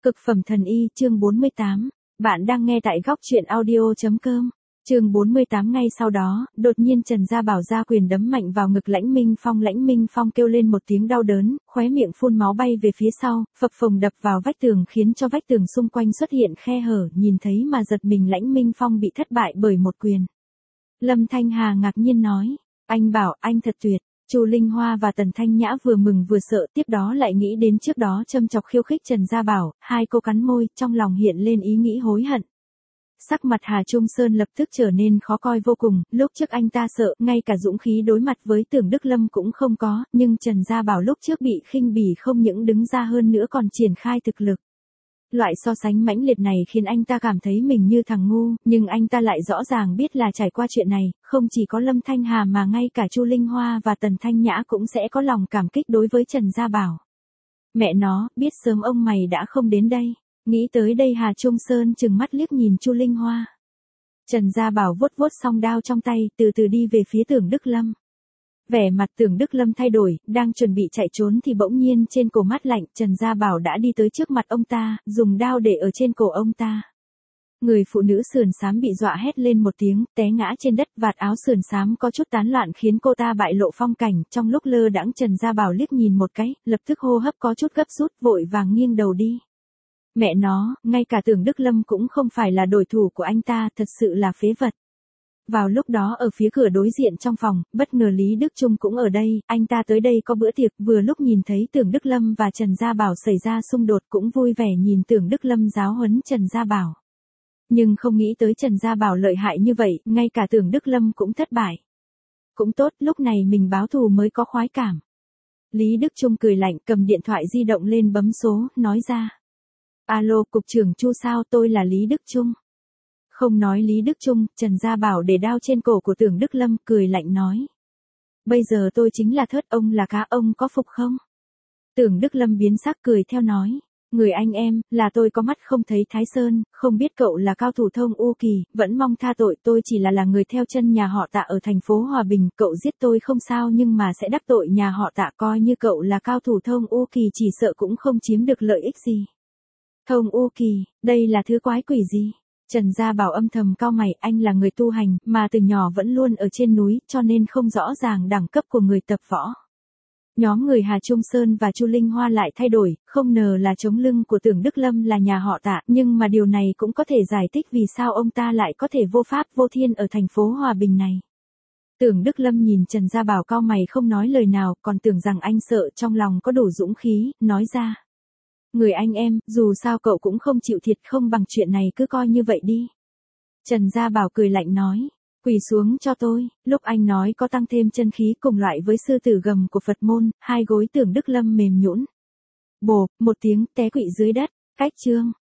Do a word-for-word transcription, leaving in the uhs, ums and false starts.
Cực phẩm thần y, chương bốn mươi tám. Bạn đang nghe tại góc truyện audio.com. Chương bốn mươi tám. Ngay sau đó, đột nhiên Trần Gia Bảo ra quyền đấm mạnh vào ngực Lãnh Minh Phong. Lãnh Minh Phong kêu lên một tiếng đau đớn, khóe miệng phun máu bay về phía sau, phập phồng đập vào vách tường khiến cho vách tường xung quanh xuất hiện khe hở, nhìn thấy mà giật mình. Lãnh Minh Phong bị thất bại bởi một quyền. Lâm Thanh Hà ngạc nhiên nói, anh Bảo, anh thật tuyệt. Chu Linh Hoa và Tần Thanh Nhã vừa mừng vừa sợ, tiếp đó lại nghĩ đến trước đó châm chọc khiêu khích Trần Gia Bảo, hai cô cắn môi, trong lòng hiện lên ý nghĩ hối hận. Sắc mặt Hà Trung Sơn lập tức trở nên khó coi vô cùng, lúc trước anh ta sợ, ngay cả dũng khí đối mặt với Tưởng Đức Lâm cũng không có, nhưng Trần Gia Bảo lúc trước bị khinh bỉ không những đứng ra hơn nữa còn triển khai thực lực. Loại so sánh mãnh liệt này khiến anh ta cảm thấy mình như thằng ngu, nhưng anh ta lại rõ ràng biết là trải qua chuyện này, không chỉ có Lâm Thanh Hà mà ngay cả Chu Linh Hoa và Tần Thanh Nhã cũng sẽ có lòng cảm kích đối với Trần Gia Bảo. Mẹ nó, biết sớm ông mày đã không đến đây. Nghĩ tới đây Hà Trung Sơn trừng mắt liếc nhìn Chu Linh Hoa. Trần Gia Bảo vuốt vuốt song đao trong tay, từ từ đi về phía Tưởng Đức Lâm. Vẻ mặt Tưởng Đức Lâm thay đổi, đang chuẩn bị chạy trốn thì bỗng nhiên trên cổ mát lạnh, Trần Gia Bảo đã đi tới trước mặt ông ta, dùng đao để ở trên cổ ông ta. Người phụ nữ sườn xám bị dọa hét lên một tiếng, té ngã trên đất, vạt áo sườn xám có chút tán loạn khiến cô ta bại lộ phong cảnh. Trong lúc lơ đãng Trần Gia Bảo liếc nhìn một cái, lập tức hô hấp có chút gấp rút, vội vàng nghiêng đầu đi. Mẹ nó, ngay cả Tưởng Đức Lâm cũng không phải là đối thủ của anh ta, thật sự là phế vật. Vào lúc đó ở phía cửa đối diện trong phòng, bất ngờ Lý Đức Trung cũng ở đây, anh ta tới đây có bữa tiệc, vừa lúc nhìn thấy Tưởng Đức Lâm và Trần Gia Bảo xảy ra xung đột cũng vui vẻ nhìn Tưởng Đức Lâm giáo huấn Trần Gia Bảo. Nhưng không nghĩ tới Trần Gia Bảo lợi hại như vậy, ngay cả Tưởng Đức Lâm cũng thất bại. Cũng tốt, lúc này mình báo thù mới có khoái cảm. Lý Đức Trung cười lạnh, cầm điện thoại di động lên bấm số, nói ra. Alo, cục trưởng Chu sao, tôi là Lý Đức Trung. Không nói Lý Đức Trung, Trần Gia Bảo để đao trên cổ của Tưởng Đức Lâm, cười lạnh nói. Bây giờ tôi chính là thớt, ông là cá, ông có phục không? Tưởng Đức Lâm biến sắc cười theo nói. Người anh em, là tôi có mắt không thấy Thái Sơn, không biết cậu là cao thủ Thông U Kỳ, vẫn mong tha tội, tôi chỉ là là người theo chân nhà họ Tạ ở thành phố Hòa Bình, cậu giết tôi không sao nhưng mà sẽ đắc tội nhà họ Tạ, coi như cậu là cao thủ Thông U Kỳ chỉ sợ cũng không chiếm được lợi ích gì. Thông U Kỳ, đây là thứ quái quỷ gì? Trần Gia Bảo âm thầm cau mày, anh là người tu hành, mà từ nhỏ vẫn luôn ở trên núi, cho nên không rõ ràng đẳng cấp của người tập võ. Nhóm người Hà Trung Sơn và Chu Linh Hoa lại thay đổi, không ngờ là chống lưng của Tưởng Đức Lâm là nhà họ Tạ, nhưng mà điều này cũng có thể giải thích vì sao ông ta lại có thể vô pháp vô thiên ở thành phố Hòa Bình này. Tưởng Đức Lâm nhìn Trần Gia Bảo cau mày không nói lời nào, còn tưởng rằng anh sợ, trong lòng có đủ dũng khí, nói ra. Người anh em, dù sao cậu cũng không chịu thiệt, không bằng chuyện này cứ coi như vậy đi. Trần Gia Bảo cười lạnh nói, quỳ xuống cho tôi. Lúc anh nói có tăng thêm chân khí cùng loại với sư tử gầm của Phật môn, hai gối Tưởng Đức Lâm mềm nhũn. Bộp, một tiếng té quỵ dưới đất, cách chương.